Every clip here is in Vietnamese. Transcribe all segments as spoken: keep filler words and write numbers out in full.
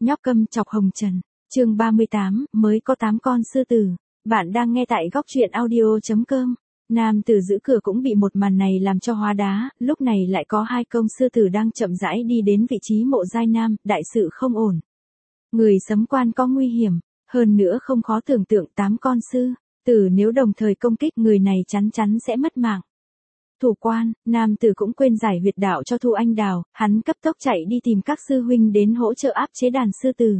nhóc câm chọc hồng trần. Chương ba mươi tám, mới có tám con sư tử. Bạn đang nghe tại góc truyện audio chấm com. Nam tử giữ cửa cũng bị một màn này làm cho hóa đá, lúc này lại có hai công sư tử đang chậm rãi đi đến vị trí mộ giai nam, đại sự không ổn. Người sấm quan có nguy hiểm, hơn nữa không khó tưởng tượng tám con sư tử nếu đồng thời công kích người này chắn chắn sẽ mất mạng. Thủ quan, nam tử cũng quên giải huyệt đạo cho Thu Anh Đào, hắn cấp tốc chạy đi tìm các sư huynh đến hỗ trợ áp chế đàn sư tử.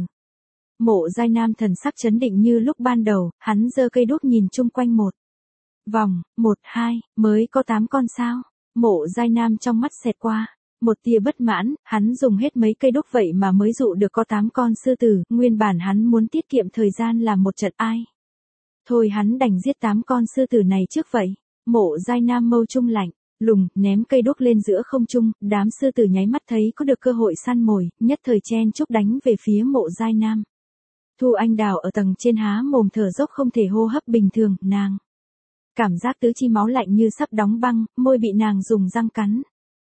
Mộ giai nam thần sắc chấn định như lúc ban đầu, hắn giơ cây đuốc nhìn chung quanh một vòng, một hai, mới có tám con sao. Mộ giai nam trong mắt xẹt qua một tia bất mãn, hắn dùng hết mấy cây đuốc vậy mà mới dụ được có tám con sư tử, nguyên bản hắn muốn tiết kiệm thời gian làm một trận ai. Thôi hắn đành giết tám con sư tử này trước vậy. Mộ giai nam mâu trung lạnh, lùng, ném cây đuốc lên giữa không trung, đám sư tử nháy mắt thấy có được cơ hội săn mồi, nhất thời chen chúc đánh về phía mộ giai nam. Thu Anh Đào ở tầng trên há mồm thở dốc không thể hô hấp bình thường, nàng cảm giác tứ chi máu lạnh như sắp đóng băng, môi bị nàng dùng răng cắn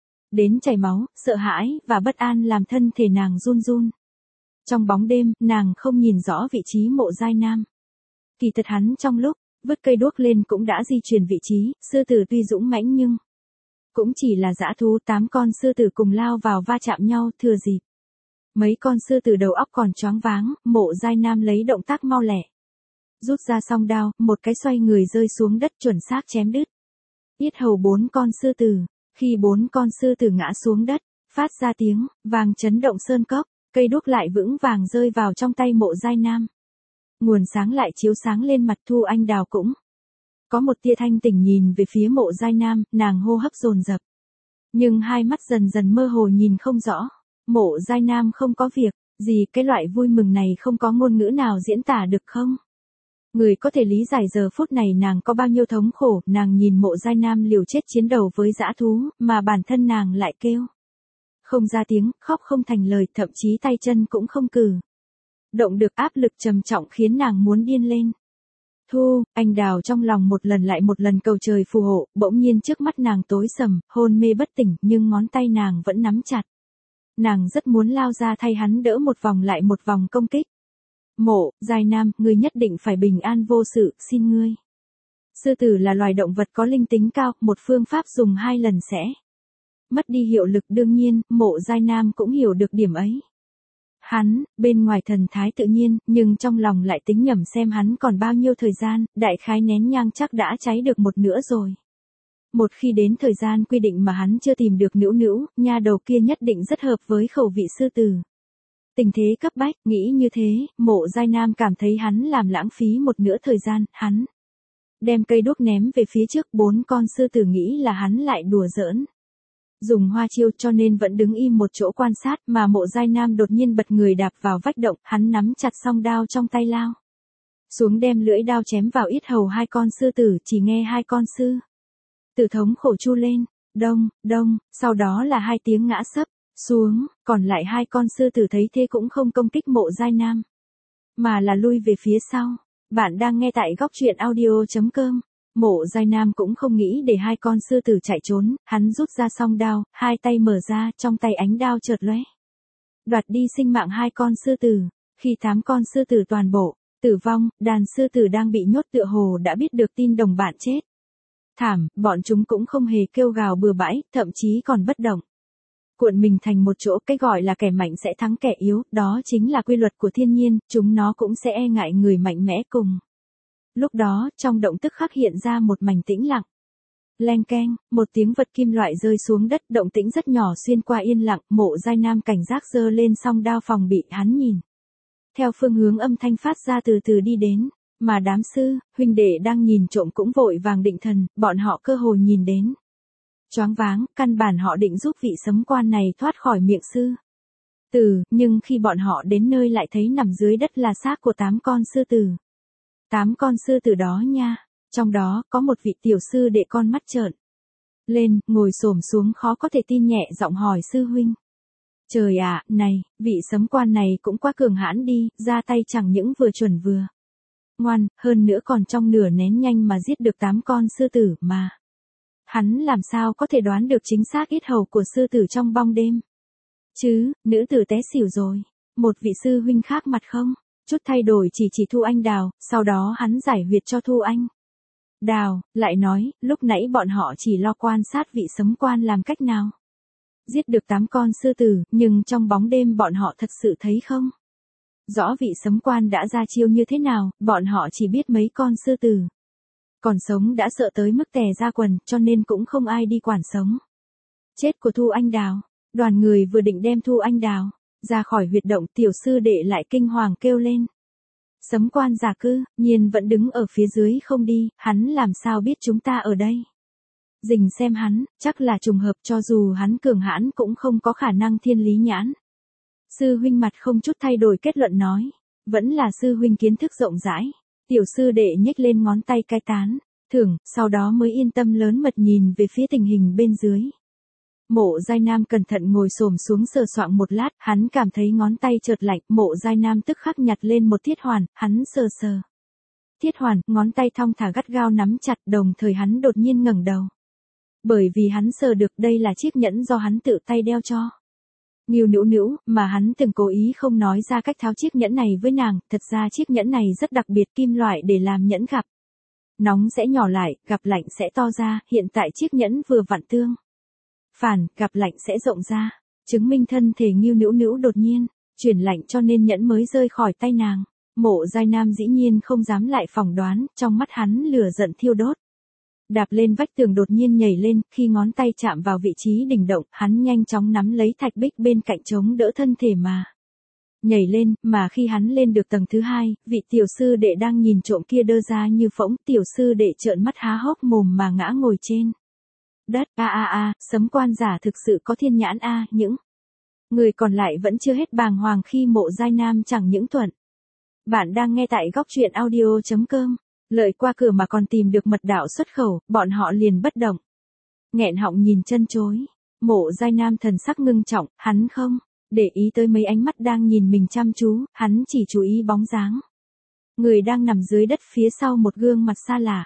đến chảy máu, sợ hãi và bất an làm thân thể nàng run run. Trong bóng đêm, nàng không nhìn rõ vị trí mộ giai nam. Kỳ thật hắn trong lúc vứt cây đuốc lên cũng đã di chuyển vị trí, sư tử tuy dũng mãnh nhưng cũng chỉ là dã thú, tám con sư tử cùng lao vào va chạm nhau, thừa dịp mấy con sư tử đầu óc còn choáng váng, mộ giai nam lấy động tác mau lẹ, rút ra song đao, một cái xoay người rơi xuống đất chuẩn xác chém đứt yết hầu bốn con sư tử. Khi bốn con sư tử ngã xuống đất, phát ra tiếng vàng chấn động sơn cốc, cây đuốc lại vững vàng rơi vào trong tay mộ giai nam. Nguồn sáng lại chiếu sáng lên mặt Thu Anh Đào cũng có một tia thanh tỉnh nhìn về phía mộ giai nam, nàng hô hấp dồn dập, nhưng hai mắt dần dần mơ hồ nhìn không rõ. Mộ giai nam không có việc gì, cái loại vui mừng này không có ngôn ngữ nào diễn tả được không? Người có thể lý giải giờ phút này nàng có bao nhiêu thống khổ, nàng nhìn mộ giai nam liều chết chiến đấu với dã thú, mà bản thân nàng lại kêu không ra tiếng, khóc không thành lời, thậm chí tay chân cũng không cử động được, áp lực trầm trọng khiến nàng muốn điên lên. Thu Anh Đào trong lòng một lần lại một lần cầu trời phù hộ, bỗng nhiên trước mắt nàng tối sầm, hôn mê bất tỉnh, nhưng ngón tay nàng vẫn nắm chặt. Nàng rất muốn lao ra thay hắn đỡ một vòng lại một vòng công kích. Mộ giai nam, ngươi nhất định phải bình an vô sự, xin ngươi. Sư tử là loài động vật có linh tính cao, một phương pháp dùng hai lần sẽ mất đi hiệu lực, đương nhiên, mộ giai nam cũng hiểu được điểm ấy. Hắn, bên ngoài thần thái tự nhiên, nhưng trong lòng lại tính nhầm xem hắn còn bao nhiêu thời gian, đại khái nén nhang chắc đã cháy được một nửa rồi. Một khi đến thời gian quy định mà hắn chưa tìm được nữu nữu, nha đầu kia nhất định rất hợp với khẩu vị sư tử. Tình thế cấp bách, nghĩ như thế, mộ giai nam cảm thấy hắn làm lãng phí một nửa thời gian, hắn đem cây đuốc ném về phía trước, bốn con sư tử nghĩ là hắn lại đùa giỡn. Dùng hoa chiêu cho nên vẫn đứng im một chỗ quan sát, mà mộ giai nam đột nhiên bật người đạp vào vách động, hắn nắm chặt song đao trong tay lao xuống, đem lưỡi đao chém vào yết hầu hai con sư tử, chỉ nghe hai con sư tử thống khổ chu lên, đông, đông, sau đó là hai tiếng ngã sấp xuống, còn lại hai con sư tử thấy thế cũng không công kích mộ giai nam, mà là lui về phía sau. Bạn đang nghe tại góc truyện audio chấm com. Mộ giai nam cũng không nghĩ để hai con sư tử chạy trốn, hắn rút ra song đao, hai tay mở ra, trong tay ánh đao chợt lóe, đoạt đi sinh mạng hai con sư tử. Khi tám con sư tử toàn bộ tử vong, đàn sư tử đang bị nhốt tựa hồ đã biết được tin đồng bạn chết thảm, bọn chúng cũng không hề kêu gào bừa bãi, thậm chí còn bất động, cuộn mình thành một chỗ. Cái gọi là kẻ mạnh sẽ thắng kẻ yếu, đó chính là quy luật của thiên nhiên, chúng nó cũng sẽ e ngại người mạnh mẽ cùng. Lúc đó, trong động tức khắc hiện ra một mảnh tĩnh lặng. Leng keng, một tiếng vật kim loại rơi xuống đất, động tĩnh rất nhỏ xuyên qua yên lặng, mộ giai nam cảnh giác giơ lên song đao phòng bị, hắn nhìn theo phương hướng âm thanh phát ra từ từ đi đến, mà đám sư huynh đệ đang nhìn trộm cũng vội vàng định thần, bọn họ cơ hồ nhìn đến choáng váng, căn bản họ định giúp vị sấm quan này thoát khỏi miệng sư tử, nhưng khi bọn họ đến nơi lại thấy nằm dưới đất là xác của tám con sư tử. Tám con sư tử đó nha, trong đó có một vị tiểu sư đệ con mắt trợn lên, ngồi xổm xuống khó có thể tin nhẹ giọng hỏi sư huynh. Trời ạ, này, vị sấm quan này cũng quá cường hãn đi, ra tay chẳng những vừa chuẩn vừa ngoan, hơn nữa còn trong nửa nén nhanh mà giết được tám con sư tử mà. Hắn làm sao có thể đoán được chính xác yết hầu của sư tử trong bóng đêm? Chứ, nữ tử té xỉu rồi. Một vị sư huynh khác mặt không, chút thay đổi chỉ chỉ Thu Anh Đào, sau đó hắn giải huyệt cho Thu Anh Đào, lại nói, lúc nãy bọn họ chỉ lo quan sát vị Sấm Quan làm cách nào giết được tám con sư tử, nhưng trong bóng đêm bọn họ thật sự thấy không rõ vị Sấm Quan đã ra chiêu như thế nào, bọn họ chỉ biết mấy con sư tử còn sống đã sợ tới mức tè ra quần, cho nên cũng không ai đi quản sống chết của Thu Anh Đào. Đoàn người vừa định đem Thu Anh Đào ra khỏi huyệt động, tiểu sư đệ lại kinh hoàng kêu lên. Sấm Quan giả cư, nhiên vẫn đứng ở phía dưới không đi, hắn làm sao biết chúng ta ở đây. Dình xem hắn, chắc là trùng hợp, cho dù hắn cường hãn cũng không có khả năng thiên lý nhãn. Sư huynh mặt không chút thay đổi kết luận nói, vẫn là sư huynh kiến thức rộng rãi. Tiểu sư đệ nhếch lên ngón tay cai tán, thưởng, sau đó mới yên tâm lớn mật nhìn về phía tình hình bên dưới. Mộ Giai Nam cẩn thận ngồi xổm xuống sờ soạng một lát, hắn cảm thấy ngón tay chợt lạnh, Mộ Giai Nam tức khắc nhặt lên một thiết hoàn, hắn sờ sờ. Thiết hoàn, ngón tay thong thả gắt gao nắm chặt, đồng thời hắn đột nhiên ngẩng đầu. Bởi vì hắn sờ được đây là chiếc nhẫn do hắn tự tay đeo cho Ngưu Nữu Nữu, mà hắn từng cố ý không nói ra cách tháo chiếc nhẫn này với nàng, thật ra chiếc nhẫn này rất đặc biệt, kim loại để làm nhẫn gặp nóng sẽ nhỏ lại, gặp lạnh sẽ to ra, hiện tại chiếc nhẫn vừa vặn tương phản, gặp lạnh sẽ rộng ra, chứng minh thân thể Ngưu Nữu Nữu đột nhiên chuyển lạnh, cho nên nhẫn mới rơi khỏi tay nàng. Mộ Giai Nam dĩ nhiên không dám lại phỏng đoán, trong mắt hắn lửa giận thiêu đốt. Đạp lên vách tường đột nhiên nhảy lên, khi ngón tay chạm vào vị trí đỉnh động, hắn nhanh chóng nắm lấy thạch bích bên cạnh chống đỡ thân thể mà nhảy lên, mà khi hắn lên được tầng thứ hai, vị tiểu sư đệ đang nhìn trộm kia đơ ra như phỗng, tiểu sư đệ trợn mắt há hốc mồm mà ngã ngồi trên đất. A a a, Sấm Quan giả thực sự có thiên nhãn a, những người còn lại vẫn chưa hết bàng hoàng khi Mộ Giai Nam chẳng những thuận. Bạn đang nghe tại góc truyện audio chấm com. Lợi qua cửa mà còn tìm được mật đạo xuất khẩu, bọn họ liền bất động. Nghẹn họng nhìn chân chối. Mộ Giai Nam thần sắc ngưng trọng, hắn không để ý tới mấy ánh mắt đang nhìn mình chăm chú, hắn chỉ chú ý bóng dáng người đang nằm dưới đất phía sau một gương mặt xa lạ.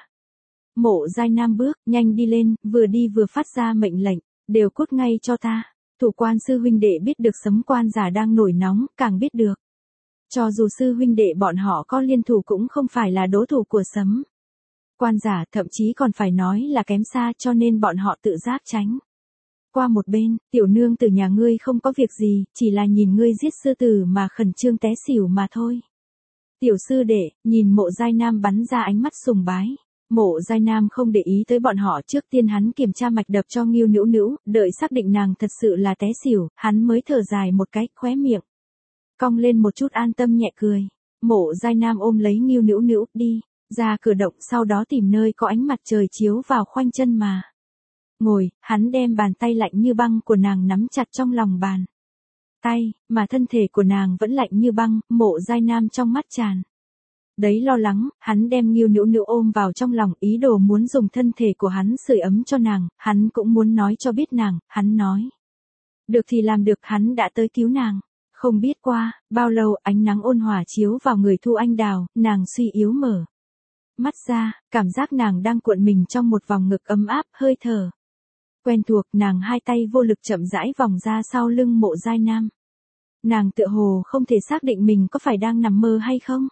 Mộ Giai Nam bước nhanh đi lên, vừa đi vừa phát ra mệnh lệnh, đều cút ngay cho ta. Thủ quan sư huynh đệ biết được Sấm Quan giả đang nổi nóng, càng biết được cho dù sư huynh đệ bọn họ có liên thủ cũng không phải là đối thủ của Sấm Quan giả, thậm chí còn phải nói là kém xa, cho nên bọn họ tự giác tránh qua một bên. Tiểu nương từ nhà ngươi không có việc gì, chỉ là nhìn ngươi giết sư tử mà khẩn trương té xỉu mà thôi. Tiểu sư đệ, nhìn Mộ Giai Nam bắn ra ánh mắt sùng bái. Mộ Giai Nam không để ý tới bọn họ, trước tiên hắn kiểm tra mạch đập cho Ngưu Nữu Nữu, đợi xác định nàng thật sự là té xỉu, hắn mới thở dài một cái, khóe miệng cong lên một chút an tâm nhẹ cười. Mộ Giai Nam ôm lấy Ngưu Nữu Nữu, đi ra cửa động, sau đó tìm nơi có ánh mặt trời chiếu vào khoanh chân mà ngồi, hắn đem bàn tay lạnh như băng của nàng nắm chặt trong lòng bàn tay, mà thân thể của nàng vẫn lạnh như băng. Mộ Giai Nam trong mắt tràn đấy lo lắng, hắn đem Ngưu Nữu Nữu ôm vào trong lòng, ý đồ muốn dùng thân thể của hắn sưởi ấm cho nàng, hắn cũng muốn nói cho biết nàng, hắn nói được thì làm được, hắn đã tới cứu nàng. Không biết qua bao lâu, ánh nắng ôn hòa chiếu vào người Thu Anh Đào, nàng suy yếu mở mắt ra, cảm giác nàng đang cuộn mình trong một vòng ngực ấm áp, hơi thở quen thuộc, nàng hai tay vô lực chậm rãi vòng ra sau lưng Mộ Giai Nam. Nàng tựa hồ không thể xác định mình có phải đang nằm mơ hay không.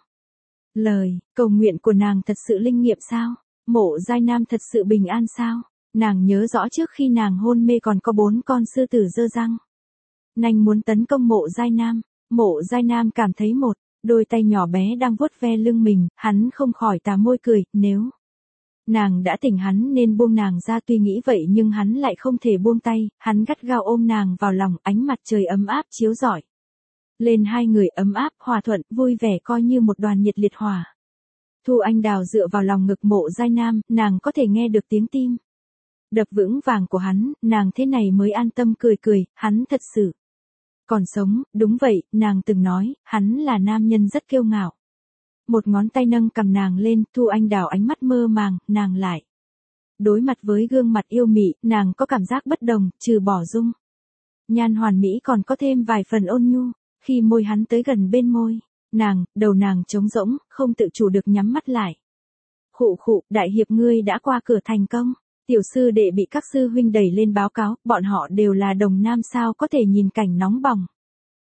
Lời cầu nguyện của nàng thật sự linh nghiệm sao? Mộ Giai Nam thật sự bình an sao? Nàng nhớ rõ trước khi nàng hôn mê còn có bốn con sư tử giơ răng nanh muốn tấn công Mộ Giai Nam. Mộ Giai Nam cảm thấy một đôi tay nhỏ bé đang vuốt ve lưng mình, hắn không khỏi tà môi cười, nếu nàng đã tỉnh hắn nên buông nàng ra, tuy nghĩ vậy nhưng hắn lại không thể buông tay, hắn gắt gao ôm nàng vào lòng, ánh mặt trời ấm áp chiếu rọi lên hai người, ấm áp, hòa thuận, vui vẻ, coi như một đoàn nhiệt liệt hỏa. Thu Anh Đào dựa vào lòng ngực Mộ Giai Nam, nàng có thể nghe được tiếng tim đập vững vàng của hắn, nàng thế này mới an tâm cười cười, hắn thật sự còn sống. Đúng vậy, nàng từng nói, hắn là nam nhân rất kiêu ngạo. Một ngón tay nâng cầm nàng lên, Thu Anh Đào ánh mắt mơ màng, nàng lại đối mặt với gương mặt yêu mị, nàng có cảm giác bất đồng, trừ bỏ dung nhan hoàn mỹ còn có thêm vài phần ôn nhu. Khi môi hắn tới gần bên môi nàng, đầu nàng trống rỗng, không tự chủ được nhắm mắt lại. Khụ khụ, đại hiệp ngươi đã qua cửa thành công. Tiểu sư đệ bị các sư huynh đẩy lên báo cáo, bọn họ đều là đồng nam sao có thể nhìn cảnh nóng bỏng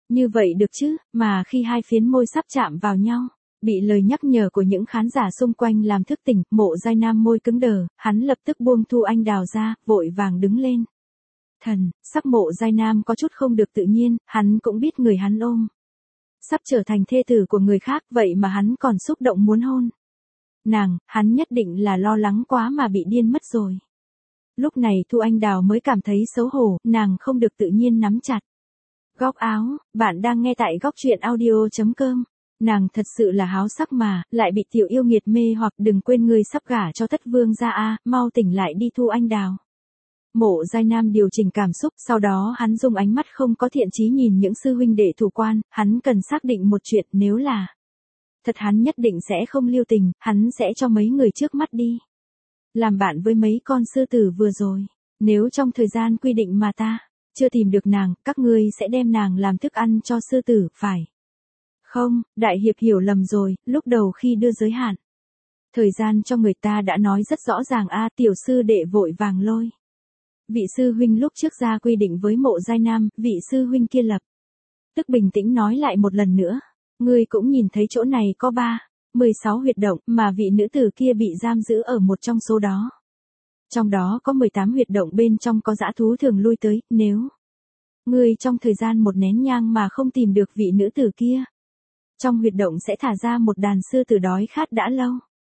Như vậy được chứ, mà khi hai phiến môi sắp chạm vào nhau, bị lời nhắc nhở của những khán giả xung quanh làm thức tỉnh, Mộ Giai Nam môi cứng đờ, hắn lập tức buông Thu Anh Đào ra, vội vàng đứng lên. Thần, sắc Mộ Giai Nam có chút không được tự nhiên, hắn cũng biết người hắn ôm sắp trở thành thê tử của người khác, vậy mà hắn còn xúc động muốn hôn nàng, hắn nhất định là lo lắng quá mà bị điên mất rồi. Lúc này Thu Anh Đào mới cảm thấy xấu hổ, nàng không được tự nhiên nắm chặt góc áo. Bạn đang nghe tại góc truyện audio chấm com. Nàng thật sự là háo sắc mà, lại bị tiểu yêu nghiệt mê hoặc. Đừng quên ngươi sắp gả cho Thất Vương gia a, mau tỉnh lại đi Thu Anh Đào. Mộ Giai Nam điều chỉnh cảm xúc, sau đó hắn dùng ánh mắt không có thiện chí nhìn những sư huynh đệ thủ quan, hắn cần xác định một chuyện, nếu là thật hắn nhất định sẽ không lưu tình, hắn sẽ cho mấy người trước mắt đi làm bạn với mấy con sư tử vừa rồi. Nếu trong thời gian quy định mà ta chưa tìm được nàng, các ngươi sẽ đem nàng làm thức ăn cho sư tử, phải không? Đại hiệp hiểu lầm rồi, lúc đầu khi đưa giới hạn thời gian cho người ta đã nói rất rõ ràng a. Tiểu sư đệ vội vàng lôi vị sư huynh lúc trước ra quy định với Mộ Giai Nam, vị sư huynh kia lập tức bình tĩnh nói lại một lần nữa. Ngươi cũng nhìn thấy chỗ này có ba, mười sáu huyệt động, mà vị nữ tử kia bị giam giữ ở một trong số đó. Trong đó có mười tám huyệt động, bên trong có dã thú thường lui tới, nếu ngươi trong thời gian một nén nhang mà không tìm được vị nữ tử kia, trong huyệt động sẽ thả ra một đàn sư tử đói khát đã lâu.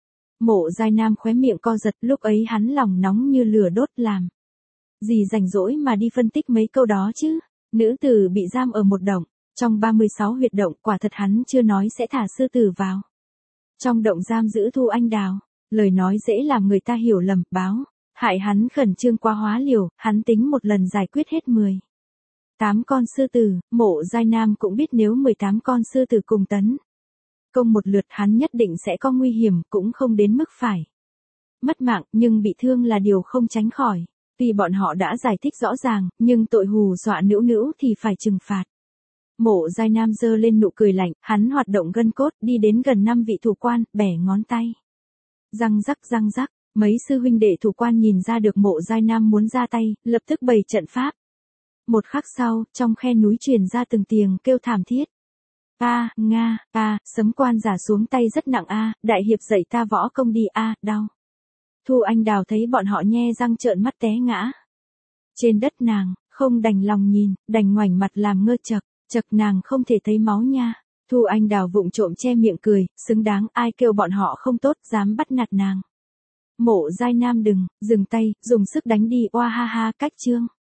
Mộ Giai Nam khóe miệng co giật, lúc ấy hắn lòng nóng như lửa đốt, làm gì rảnh rỗi mà đi phân tích mấy câu đó chứ. Nữ tử bị giam ở một động, trong ba mươi sáu huyệt động, quả thật hắn chưa nói sẽ thả sư tử vào trong động giam giữ Thu Anh Đào. Lời nói dễ làm người ta hiểu lầm, báo hại hắn khẩn trương quá hóa liều, hắn tính một lần giải quyết hết mười tám con sư tử. Mộ Giai Nam cũng biết nếu mười tám con sư tử cùng tấn công một lượt, hắn nhất định sẽ có nguy hiểm, cũng không đến mức phải mất mạng, nhưng bị thương là điều không tránh khỏi. Tuy bọn họ đã giải thích rõ ràng, nhưng tội hù dọa nữu nữu thì phải trừng phạt. Mộ Giai Nam giơ lên nụ cười lạnh, hắn hoạt động gân cốt, đi đến gần năm vị thủ quan, bẻ ngón tay. Răng rắc răng rắc, mấy sư huynh đệ thủ quan nhìn ra được Mộ Giai Nam muốn ra tay, lập tức bày trận pháp. Một khắc sau, trong khe núi truyền ra từng tiếng kêu thảm thiết. A, nga, a, sấm quan giả xuống tay rất nặng a, đại hiệp dạy ta võ công đi a, đau. Thu Anh Đào thấy bọn họ nhe răng trợn mắt té ngã trên đất, nàng không đành lòng nhìn, đành ngoảnh mặt làm ngơ, chật, chật nàng không thể thấy máu nha. Thu Anh Đào vụng trộm che miệng cười, xứng đáng, ai kêu bọn họ không tốt, dám bắt nạt nàng. Mộ Giai Nam đừng, dừng tay, dùng sức đánh đi, oa ha ha. Cách chương